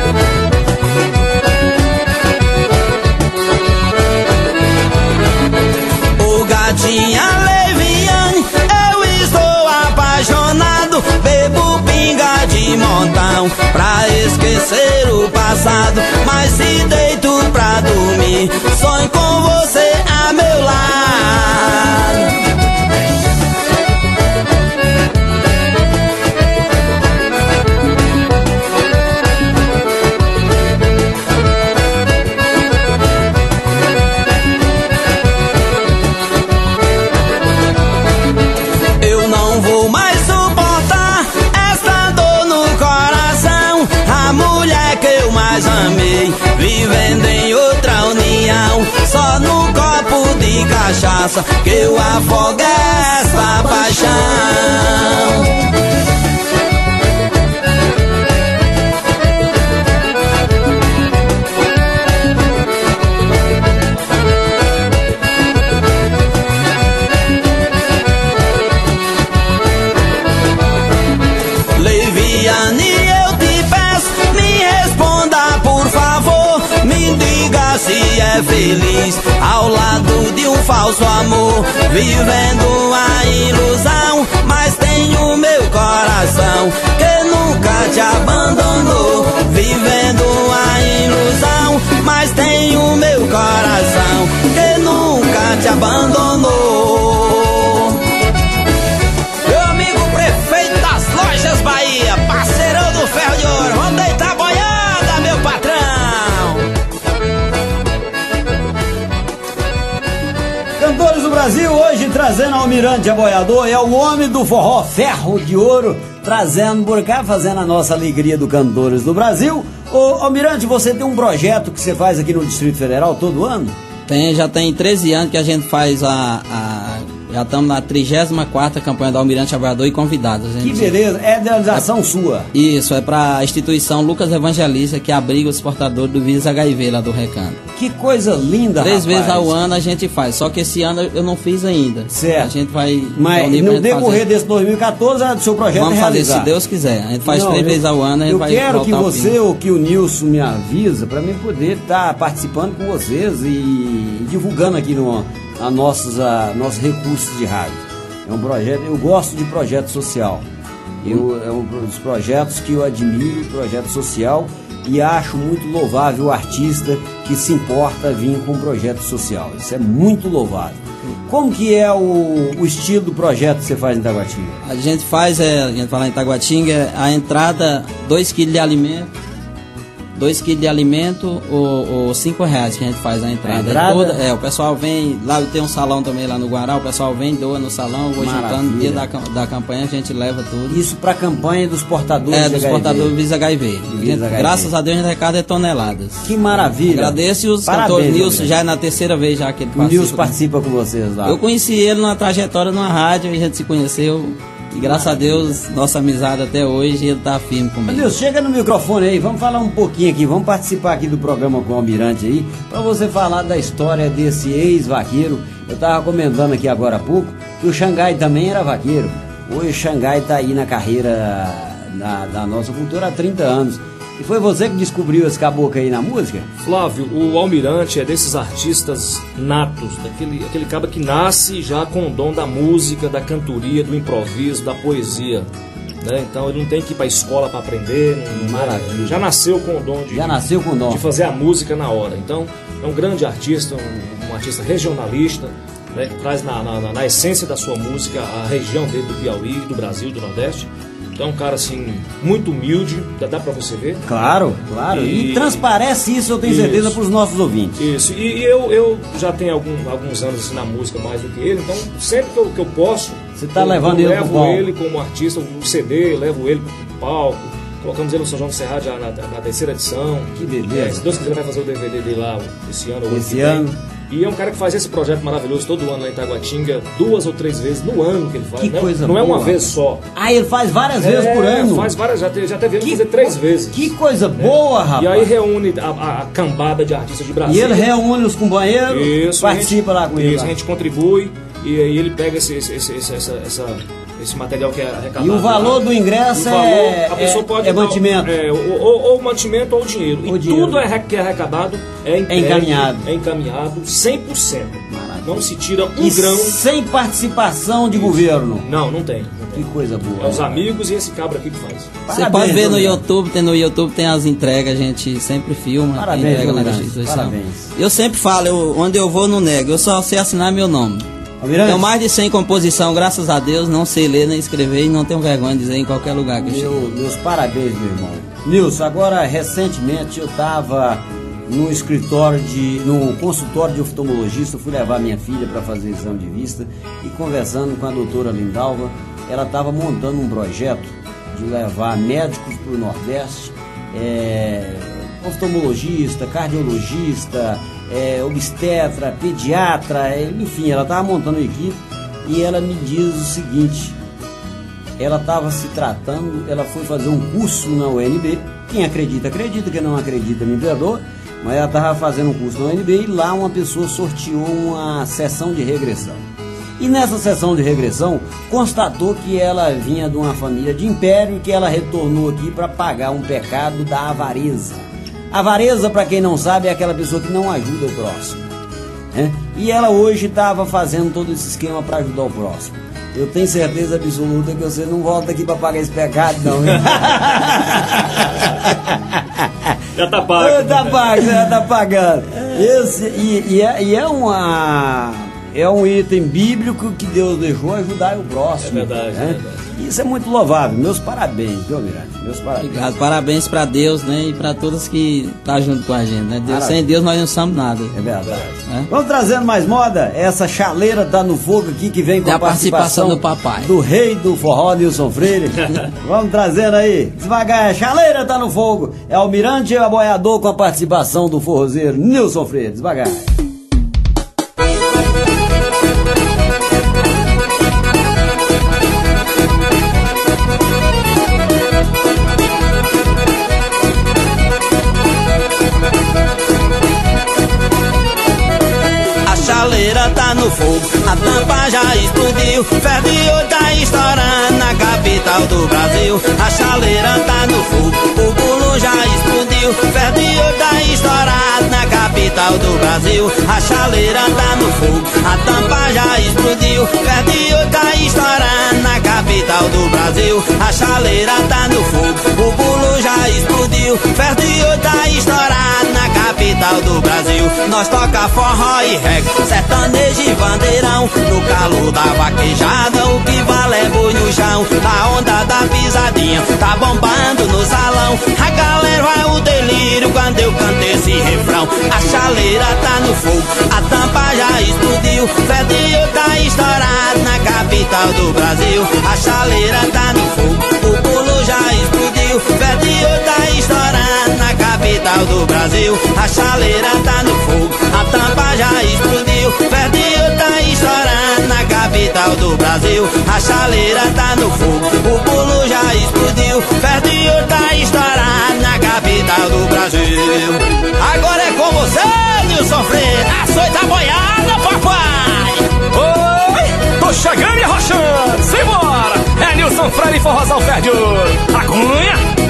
O Gatinha Leviane, eu estou apaixonado. Bebo pinga de montão pra esquecer o passado. Mas se deito pra dormir, sonho com você a meu lado. Eu não vou mais suportar esta dor no coração. A mulher que eu mais amo foi vivendo em outra união. Só no copo de cachaça que eu afogo essa paixão. Se é feliz ao lado de um falso amor, vivendo a ilusão, mas tem o meu coração que nunca te abandonou. Vivendo a ilusão, mas tem o meu coração que nunca te abandonou. Meu amigo prefeito das Lojas Bahia, parceirão do Ferro de Ouro, vamos deitar a boiada, meu patrão. Cantores do Brasil, hoje trazendo Almirante Aboiador, é o homem do forró Ferro de Ouro, trazendo por cá, fazendo a nossa alegria do Cantores do Brasil. Ô Almirante, você tem um projeto que você faz aqui no Distrito Federal todo ano? Tem, já tem treze anos que a gente faz a... a já estamos na trigésima quarta campanha do Almirante Aboiador e convidados. Que beleza, é realização é, sua. Isso, é para a instituição Lucas Evangelista, que abriga os portadores do vírus H I V lá do Recanto. Que coisa linda, Três rapaz. vezes ao ano a gente faz, só que esse ano eu não fiz ainda. Certo. A gente vai... Mas no decorrer desse dois mil e quatorze, o seu projeto Vamos é realizar. fazer, se Deus quiser. A gente faz não, três eu, vezes ao ano, a gente eu vai quero que você ao ou que o Nilson me avisa para mim poder estar tá participando com vocês e divulgando aqui no, a nossos, a, nossos recursos de rádio. É um projeto, eu gosto de projeto social. Eu, é um dos projetos que eu admiro, projeto social, e acho muito louvável o artista que se importa vir com um projeto social. Isso é muito louvável. Como que é o, o estilo do projeto que você faz em Taguatinga? A gente faz, é, a gente fala em Taguatinga, a entrada, dois quilos de alimento, dois quilos de alimento ou, ou cinco reais que a gente faz a entrada. A entrada? Toda, é, o pessoal vem, lá tem um salão também lá no Guará, o pessoal vem, doa no salão, vou juntando no dia da, da campanha, a gente leva tudo. Isso para a campanha dos portadores é, de dos H I V. portadores Visa H I V. Gente, Visa H I V. Graças a Deus a gente arrecada toneladas. Que maravilha. Agradeço e os Parabéns, cantores, Nilson, Nilson, já é na terceira vez já que ele participa. participa. O Nilson participa com vocês lá. Eu conheci ele numa trajetória numa rádio, a gente se conheceu. E graças a Deus, nossa amizade até hoje, ele tá firme comigo. Meu Deus, chega no microfone aí, vamos falar um pouquinho aqui, vamos participar aqui do programa com o Almirante aí, para você falar da história desse ex-vaqueiro. Eu tava comentando aqui agora há pouco que o Xangai também era vaqueiro. Hoje o Xangai tá aí na carreira da, da nossa cultura há trinta anos. E foi você que descobriu esse caboclo aí na música? Flávio, o Almirante é desses artistas natos, daquele aquele cara que nasce já com o dom da música, da cantoria, do improviso, da poesia. Né? Então ele não tem que ir para a escola para aprender. Maravilha. Já nasceu com o dom de, já nasceu com o dom de fazer a música na hora. Então é um grande artista, um, um artista regionalista, né? Que traz na, na, na essência da sua música a região dele do Piauí, do Brasil, do Nordeste. É um cara assim, muito humilde, dá, dá pra você ver? Claro, claro. E, e transparece isso, eu tenho isso, certeza, pros nossos ouvintes. Isso, e, e eu, eu já tenho algum, alguns anos assim, na música mais do que ele, então sempre que eu, que eu posso, você tá eu, levando eu ele levo ele como artista, o C D, levo ele pro palco, colocamos ele no São João do Cerrado já na, na terceira edição. Que beleza. É, se Deus quiser, vai fazer o D V D dele lá esse ano. Esse ano. E é um cara que faz esse projeto maravilhoso todo ano lá em Taguatinga, duas ou três vezes no ano que ele faz. Que não, coisa não boa. é uma vez só. Ah, ele faz várias é, vezes por ano? Faz várias, já teve, já teve que, fazer três vezes. Que coisa boa, é. rapaz. E aí reúne a, a, a cambada de artistas de Brasília. E ele reúne os companheiros, isso, participa gente, lá com ele. Isso, lá. A gente contribui e aí ele pega esse, esse, esse, esse, essa, essa, esse material que é arrecadado. E o valor lá, do ingresso valor, é, a pessoa é, pode é mantimento. É, ou, ou, ou mantimento ou dinheiro. O e dinheiro. tudo é, que é arrecadado é, entregue, é encaminhado. É encaminhado cem por cento. Maravilha. Não se tira um e grão. Sem participação de isso. governo. Não, não tem, não tem. Que coisa boa. É os amigos e esse cabra aqui que faz. Você Parabéns, pode ver no YouTube, tem no YouTube tem as entregas, a gente sempre filma. Parabéns, entrega na instituição. Parabéns. Eu sempre falo, eu, onde eu vou não nego, eu só sei assinar meu nome. Almirante. Tenho mais de cem composição, graças a Deus, não sei ler nem escrever e não tenho vergonha de dizer em qualquer lugar que eu meu, chego. Meus parabéns, meu irmão. Nilson, agora recentemente eu estava no escritório de, no consultório de oftalmologista, fui levar minha filha para fazer exame de vista e conversando com a doutora Lindalva, ela estava montando um projeto de levar médicos para o Nordeste, é, oftalmologista, cardiologista, é, obstetra, pediatra, enfim, ela estava montando uma equipe e ela me diz o seguinte: ela estava se tratando, ela foi fazer um curso na U N B, quem acredita, acredita, quem não acredita me perdoa, mas ela estava fazendo um curso na U N B e lá uma pessoa sorteou uma sessão de regressão. E nessa sessão de regressão, constatou que ela vinha de uma família de império e que ela retornou aqui para pagar um pecado da avareza. Avareza, para quem não sabe, é aquela pessoa que não ajuda o próximo, né? E ela hoje estava fazendo todo esse esquema para ajudar o próximo. Eu tenho certeza absoluta que você não volta aqui para pagar esse pecado, não. Já tá pago. Já tá pago, já tá pagando. Esse, e, e, é, e é uma... é um item bíblico que Deus deixou ajudar o próximo. É verdade, né? é verdade. Isso é muito louvável. Meus parabéns, viu, Mirante? Meus parabéns. Obrigado, parabéns pra Deus, né? E pra todos que tá junto com a gente, né? Deus, sem Deus nós não somos nada. É verdade. É? Vamos trazendo mais moda. Essa chaleira tá no fogo aqui que vem com é a, a participação, participação do papai. do rei do forró, Nilson Freire. Vamos trazendo aí. Devagar, a chaleira tá no fogo. É o Mirante e o Aboiador com a participação do forrozeiro Nilson Freire. Devagar. Tá no fogo, a tampa já explodiu, ferro de ouro tá estourando na capital do Brasil. A chaleira tá no fogo, o bolo já explodiu, ferro de ouro tá estourado na capital do Brasil. A chaleira tá no fogo, a tampa já explodiu, ferro de ouro tá estourando na capital do Brasil. A chaleira tá no fogo, o bolo já explodiu, ferro de ouro tá estourado na capital do Brasil. Nós toca forró e reggae, sertanejo e bandeirão, no calor da vaquejada o que vale é boi no chão. A onda da pisadinha tá bombando no salão, a galera vai o delírio quando eu canto esse refrão. A chaleira tá no fogo, a tampa já explodiu, ferro tá estourado na capital do Brasil. A chaleira tá no fogo, o bolo já explodiu, ferro tá estourado na capital do Brasil. A chaleira tá no fogo, a tampa já explodiu, ferro tá estourando na capital do Brasil. A chaleira tá no fogo, o bolo já explodiu, ferro tá estourado na capital do Brasil. Agora é com você, Nilson Freire, açoita boiada, papai. Oi, tô chegando e arrochando, simbora. É Nilson Freire, forrozão ferro de ouro. A cunha.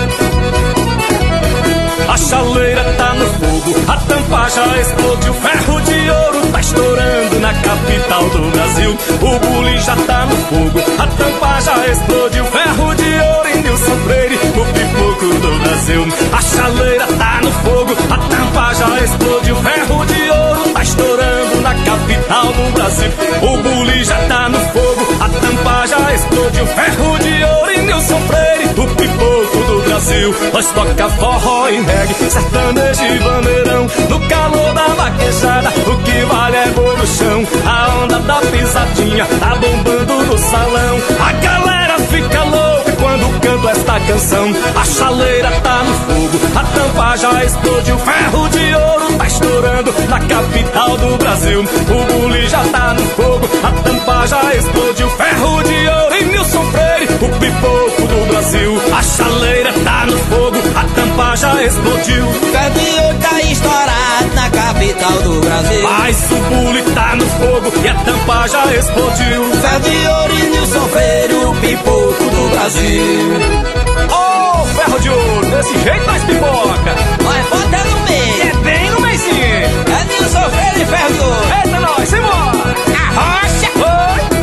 A chaleira tá no fogo, a tampa já explodiu, ferro de ouro tá estourando na capital do Brasil. O bule já tá no fogo, a tampa já explodiu, ferro de ouro e Nilson Freire, o pipoco do Brasil. A chaleira tá no fogo, a tampa já explodiu, ferro de ouro tá estourando na capital do Brasil. O bule já tá no fogo, a tampa já explodiu, ferro de ouro e Nilson Freire, o pipoco do Brasil. Nós toca forró e reggae, sertanejo e bandeirão, no calor da vaquejada o que vale é boi no chão. A onda da pisadinha tá bombando no salão, a galera fica louca quando canto esta canção. A chaleira tá no fogo, a tampa já explodiu, ferro de ouro tá estourando na capital do Brasil. O bule já tá no fogo, a tampa já explodiu, ferro de ouro e Nilson Freire, o pipoco do Brasil. A chaleira tá no fogo, a tampa já explodiu, ferro de ouro tá estourado na capital do Brasil. Mas o bule tá no fogo e a tampa já explodiu, ferro de ouro e Nilson Freire, o pipoco do Brasil. Ô, oh, ferro de ouro, desse jeito nós pipoca. Nós bota no meio. É bem no meizinho. É Nilson Freire e ferro de ouro. Eita nós, simbora. Arrocha. Oi.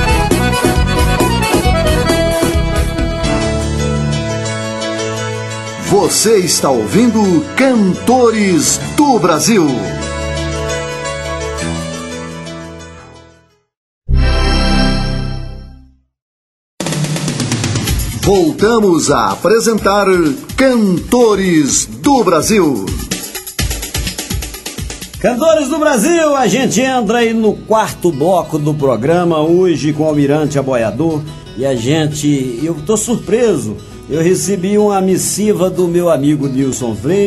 Você está ouvindo Cantores do Brasil. Voltamos a apresentar Cantores do Brasil. Cantores do Brasil, a gente entra aí no quarto bloco do programa hoje com o Almirante Aboiador e a gente, eu tô surpreso, eu recebi uma missiva do meu amigo Nilson Freire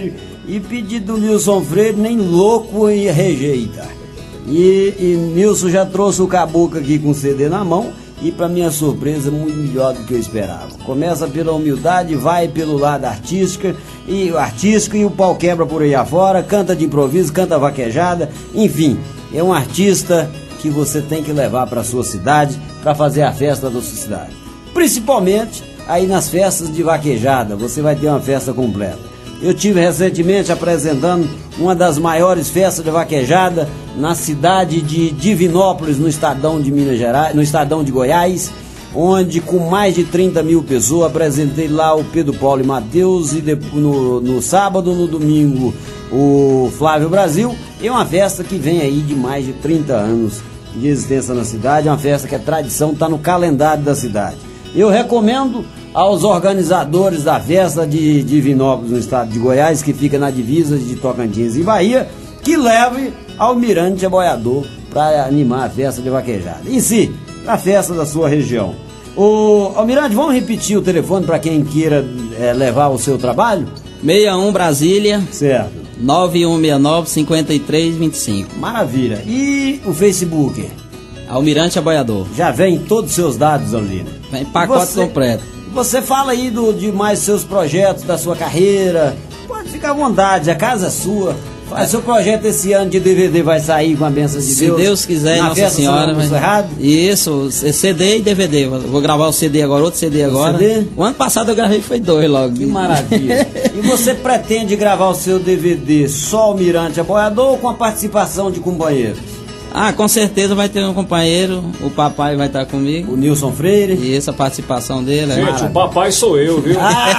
e pedido do Nilson Freire, nem louco e rejeita. E, e Nilson já trouxe o caboclo aqui com o C D na mão e, para minha surpresa, muito melhor do que eu esperava. Começa pela humildade, vai pelo lado artístico e o artístico e o pau quebra por aí afora, canta de improviso, canta vaquejada, enfim, é um artista que você tem que levar para sua cidade para fazer a festa da sua cidade. Principalmente aí nas festas de vaquejada, você vai ter uma festa completa. Eu tive recentemente apresentando uma das maiores festas de vaquejada na cidade de Divinópolis, no estadão de Minas Gerais, no estadão de Goiás, onde com mais de trinta mil pessoas apresentei lá o Pedro Paulo e Matheus e depois, no, no sábado, no domingo o Flávio Brasil. É uma festa que vem aí de mais de trinta anos de existência na cidade, é uma festa que é tradição, está no calendário da cidade. Eu recomendo aos organizadores da festa de Divinópolis, no estado de Goiás, que fica na divisa de Tocantins e Bahia, que leve Almirante Aboiador para animar a festa de vaquejada. E sim, a festa da sua região. Ô, Almirante, vamos repetir o telefone para quem queira é, levar o seu trabalho? seis um Brasília. Certo. nove um seis nove, cinco três dois cinco. Maravilha. E o Facebook? Almirante Aboiador. Já vem todos os seus dados ali. Vem pacote você, completo. Você fala aí do, de mais seus projetos, da sua carreira. Pode ficar à vontade, a casa é sua. Faz seu projeto esse ano de D V D vai sair com a bênção de Se Deus. Se Deus quiser, na Nossa Senhora. Mas... errado? Isso, C D e D V D. Vou gravar o C D agora, outro C D agora. C D? O ano passado eu gravei foi dois logo. Que maravilha. E você pretende gravar o seu D V D só Almirante Aboiador ou com a participação de companheiros? Ah, com certeza vai ter um companheiro, o papai vai estar comigo. O Nilson Freire. E essa participação dele. Gente, é o papai sou eu, viu?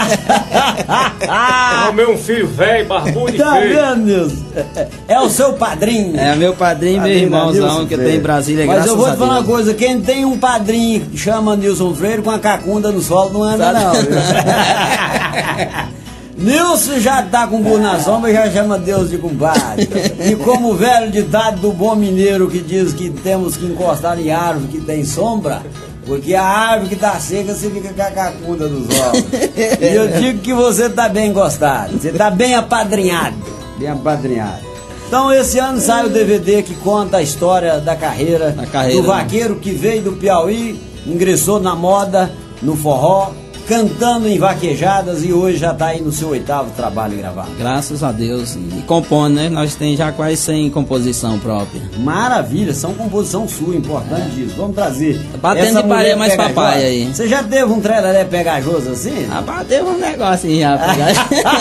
Ah! É o meu filho velho, barbudo e Tá feio. vendo, Nilson? É o seu padrinho. É meu padrinho e meu irmãozão que tem em Brasília, Mas graças eu vou te a falar Deus. uma coisa, quem tem um padrinho que chama Nilson Freire com a cacunda no solo não anda não, viu? Nilson já tá com burro na sombra e já chama Deus de compadre. E como o velho ditado do bom mineiro que diz que temos que encostar em árvore que tem sombra, porque a árvore que tá seca você fica com a cacunda nos olhos. E eu digo que você tá bem encostado, você tá bem apadrinhado, bem apadrinhado. Então esse ano sai o D V D que conta a história da carreira, a carreira do vaqueiro que veio do Piauí, ingressou na moda, no forró, cantando em vaquejadas e hoje já está aí no seu oitavo trabalho gravado. Graças a Deus. E compondo, né? Nós temos já quase cem composição própria. Maravilha, são composição sua, importante é. Isso. Vamos trazer. Batendo de parede mais papai aí. Você já teve um trelelé pegajoso assim? Ah, bateu um negócio aí, rapaz.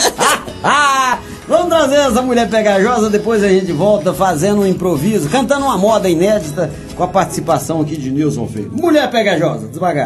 Vamos trazer essa mulher pegajosa, depois a gente volta fazendo um improviso, cantando uma moda inédita com a participação aqui de Nilson Freire. Mulher pegajosa, devagar.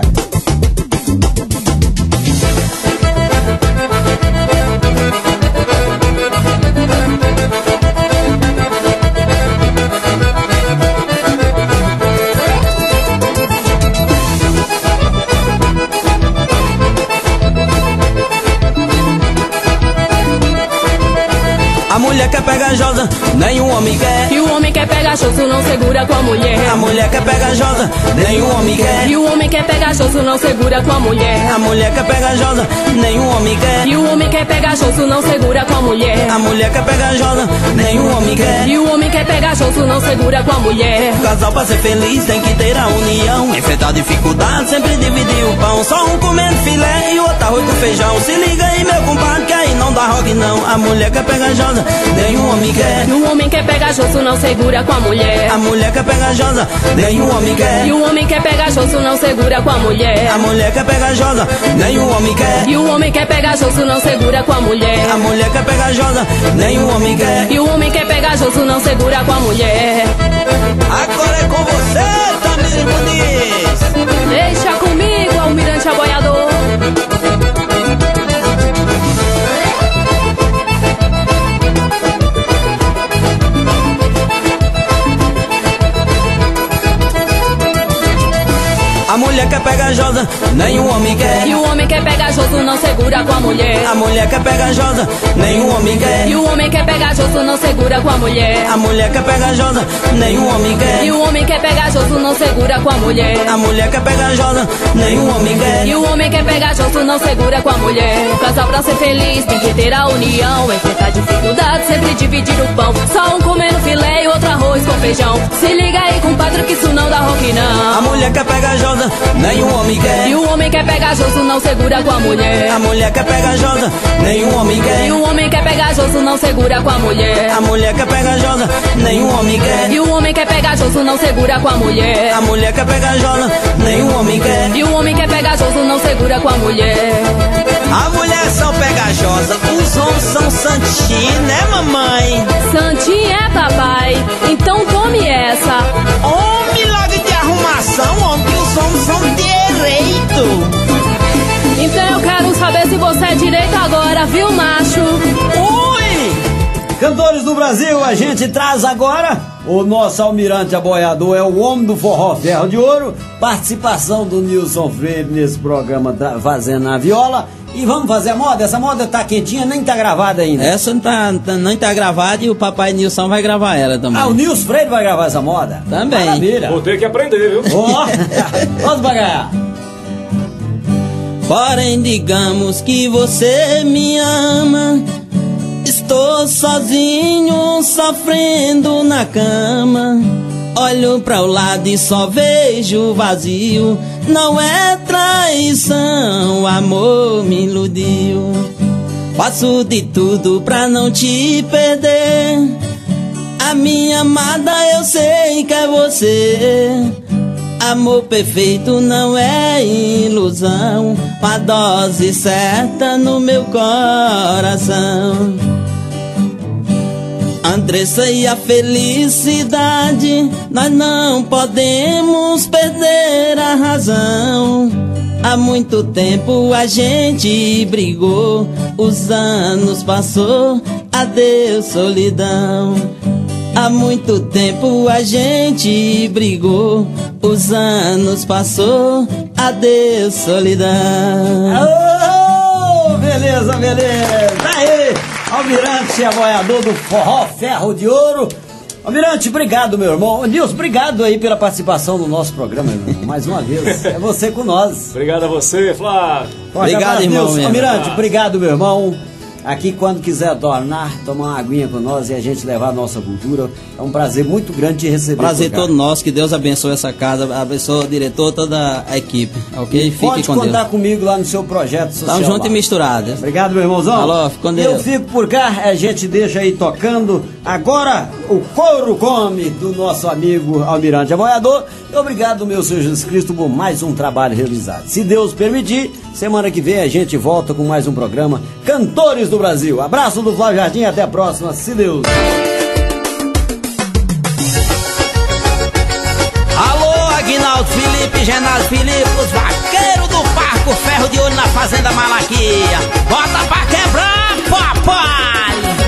A mulher que é pegajosa, nenhum homem quer. E o homem que é pegajoso não segura com a mulher. A mulher que é pegajosa, nenhum homem quer. E o homem que é pegajoso não segura com a mulher. A mulher que é pegajosa, nenhum homem quer. E o homem que é pegajoso não segura com a mulher. A mulher que é pegajosa, nenhum homem quer. E o homem que é pegajoso não segura com a mulher. O casal pra ser feliz tem que ter a união. Enfrentar dificuldade, sempre dividir o pão. Só um comendo filé e o outro arroz com feijão. Se liga aí meu compadre que aí não dá rock não. A mulher que é pegajosa, nenhum homem quer. E o homem que é pegajoso não segura com a mulher. A mulher que é pegajosa, nenhum homem quer. E o homem que é pegajoso não segura com a mulher. A mulher que é pegajosa, nenhum homem quer. E o homem que é pegajoso não segura com a mulher. A mulher que é pegajosa, nenhum homem quer. E o homem que é pegajoso não segura com a mulher. Agora é com você, Tamires Muniz. Deixa comigo, Almirante Aboiador. A mulher mulher que é pegajosa, nenhum homem quer. E o homem que é pegajoso não segura com a mulher. A mulher que é pegajosa, nenhum homem quer. E o homem que é pegajoso não segura com a mulher. A mulher que é pegajosa, nenhum homem quer. E o homem que é pegajoso não segura com a mulher. A mulher que é pegajosa, nenhum homem quer. E o homem que é pegajoso não segura com a mulher. O casal pra ser feliz tem que ter a união. Enfrentar dificuldade, sempre dividir o pão. Só um comendo filé e outro arroz com feijão. Se liga aí, compadre, que isso não dá rock não. A mulher que é pegajosa, nenhum homem quer. E o homem que é pegajoso não segura com a mulher. A mulher que é pegajosa, nenhum homem quer. E o homem que é pegajoso não segura com a mulher. A mulher que é pegajosa, nenhum homem quer. E o homem que é pegajoso não segura com a mulher. A mulher que é pegajosa, nenhum homem quer. E o homem que é pegajoso não segura com a mulher. A mulher são pegajosas, os homens são santinhos, né, mamãe? Santinho é, papai. Então tome essa. Homem logo de arrumação, homem, que os homens são direito. Então eu quero saber se você é direito agora, viu, macho? Oi! Cantores do Brasil, a gente traz agora o nosso almirante aboiador, é o homem do forró ferro de ouro. Participação do Nilson Freire nesse programa, tá fazendo a viola. E vamos fazer a moda? Essa moda tá quentinha, nem tá gravada ainda. Essa não tá, não tá gravada e o papai Nilson vai gravar ela também. Ah, o Nilson Freire vai gravar essa moda? Também. Maravilha. Vou ter que aprender, viu? Ó, vamos devagar. Porém, digamos que você me ama. Estou sozinho, sofrendo na cama. Olho para o lado e só vejo vazio. Não é traição, o amor me iludiu. Faço de tudo pra não te perder. A minha amada eu sei que é você. Amor perfeito não é ilusão. A dose certa no meu coração. Andressa e a felicidade, nós não podemos perder a razão. Há muito tempo a gente brigou, os anos passou, adeus solidão. Há muito tempo a gente brigou, os anos passou, adeus solidão. Oh, beleza, beleza. Aí, almirante aboiador do forró ferro de ouro. Almirante, obrigado, meu irmão. Nilson, obrigado aí pela participação no nosso programa, meu irmão. Mais uma vez, é você com nós. Obrigado a você, Flávio. Obrigado, irmão. Almirante, obrigado, meu irmão. Aqui, quando quiser tornar, tomar uma aguinha com nós e a gente levar a nossa cultura. É um prazer muito grande te receber. Prazer todo nosso, que Deus abençoe essa casa, abençoe o diretor, toda a equipe, ok? E Fique pode com contar Deus. comigo lá no seu projeto social. Tamo junto lá. e misturado. Obrigado, meu irmãozão. Alô, fique com Deus. Eu fico por cá, a gente deixa aí tocando. Agora, o couro come do nosso amigo Almirante Aboiador. E obrigado, meu Senhor Jesus Cristo, por mais um trabalho realizado. Se Deus permitir, semana que vem a gente volta com mais um programa Cantores do Brasil. Abraço do Flávio Jardim, até a próxima, se Deus. Alô, Aguinaldo Felipe, Genaro Felipe, os vaqueiros do Parco Ferro de Ouro na Fazenda Malaquia. Bota pra quebrar, papai!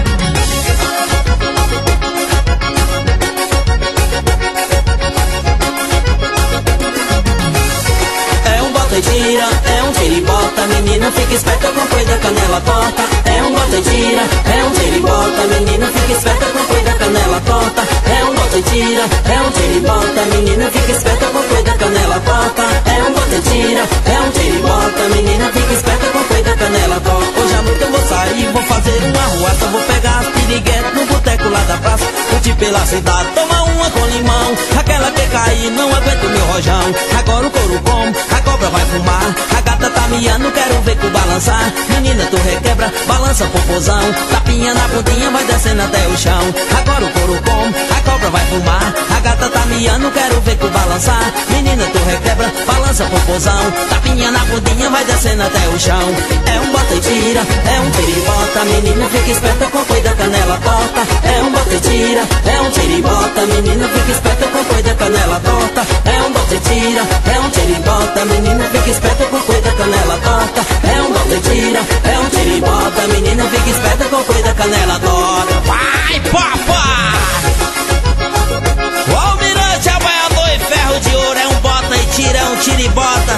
É um bota e tira, é um tira e bota. Menina fica esperta com coisa da canela torta. É um bota e tira, é um tira e bota. Menina fica esperta com coisa da canela torta. É um bota e tira, é um tira e bota. Menina fica esperta com coisa da canela torta. É um bota e tira, é um tira e bota. Menina fica esperta com coisa da canela torta. Hoje à noite eu vou sair, vou fazer uma arruaça. Vou pegar as piriguetas no boteco lá da praça. Curtir pela cidade, tomar uma com limão. Aquela que cair, não aguenta o meu rojão. Agora o couro come, a cobra vai fumar. A gata tá miando, quero ver tu balançar. Menina, tu requebra, balança popozão. Tapinha na pontinha, vai descendo até o chão. Agora o couro come, a cobra vai fumar. A gata tá miando, quero ver tu balançar. Menina, tu requebra, balança popozão. Tapinha na pontinha, vai descendo até o chão. É um bota e tira, é um tira e bota. Menina, fica esperta com coi da canela torta. É um bota e tira, é um tira e bota. Menina, fica esperta com coi da canela torta. É um bota e tira, é um tira e bota. Menina, fica esperta com coi da canela torta. É um bota e tira, é um tira e bota. Menina, fica esperta com coi da canela torta. Vai, papai! O almirante aboiador e ferro de ouro. É um bota e tira, é um tira e bota.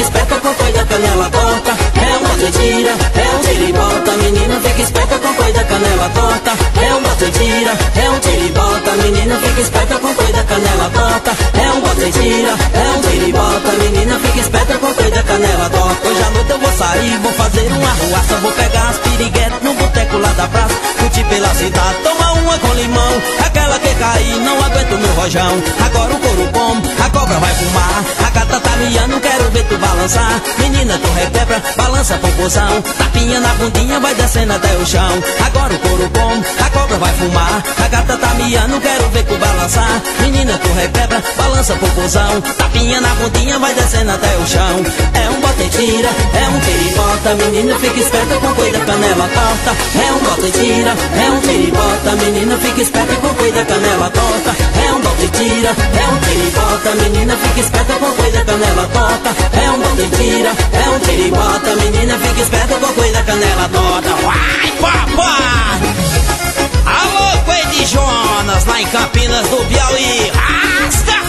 esperta com coisa canela torta. É um bota e tira, é um tira e bota. Menina, fica esperta com coisa canela torta. É um bota e tira, é um tira e bota. Menina, fica esperta com coisa canela torta. É um bota e tira, é um tira e bota. Menina, fica esperta com coisa canela torta. Hoje à noite eu vou sair, vou fazer uma arruaça. Vou pegar as piriguetes no boteco lá da praça. Curtir pela cidade, tomar uma com limão. Aquela que cair, não aguento o meu rojão. Agora o couro come, a cobra vai fumar. A gata tá miando, quero ver tu balançar. Menina, tu requebra, balança a popozão. Tapinha na bundinha, vai descendo até o chão. Agora o couro come, a cobra vai fumar. A gata tá miando, quero ver tu balançar. Menina, tu requebra, balança a popozão. Tapinha na bundinha, vai descendo até o chão. É um bota e tira, é um tira e bota. Menina, fica esperta com coisa canela torta. É um bota e tira, é um tira e bota. Menina, fica esperta com coisa canela torta. É um bota e tira, é um tira e bota. Menina, fica esperta com coisa canela torta. É um bota e tira, é um tira e bota. Menina, fica esperta com coisa canela torta. Vai, papai! Alô, Coelho Jonas, lá em Campinas do Piauí. Rasta!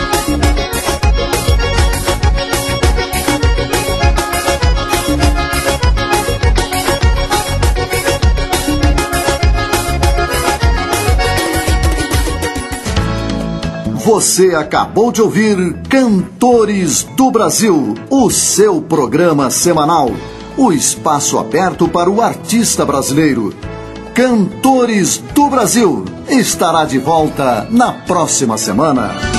Você acabou de ouvir Cantores do Brasil, o seu programa semanal. O espaço aberto para o artista brasileiro. Cantores do Brasil estará de volta na próxima semana.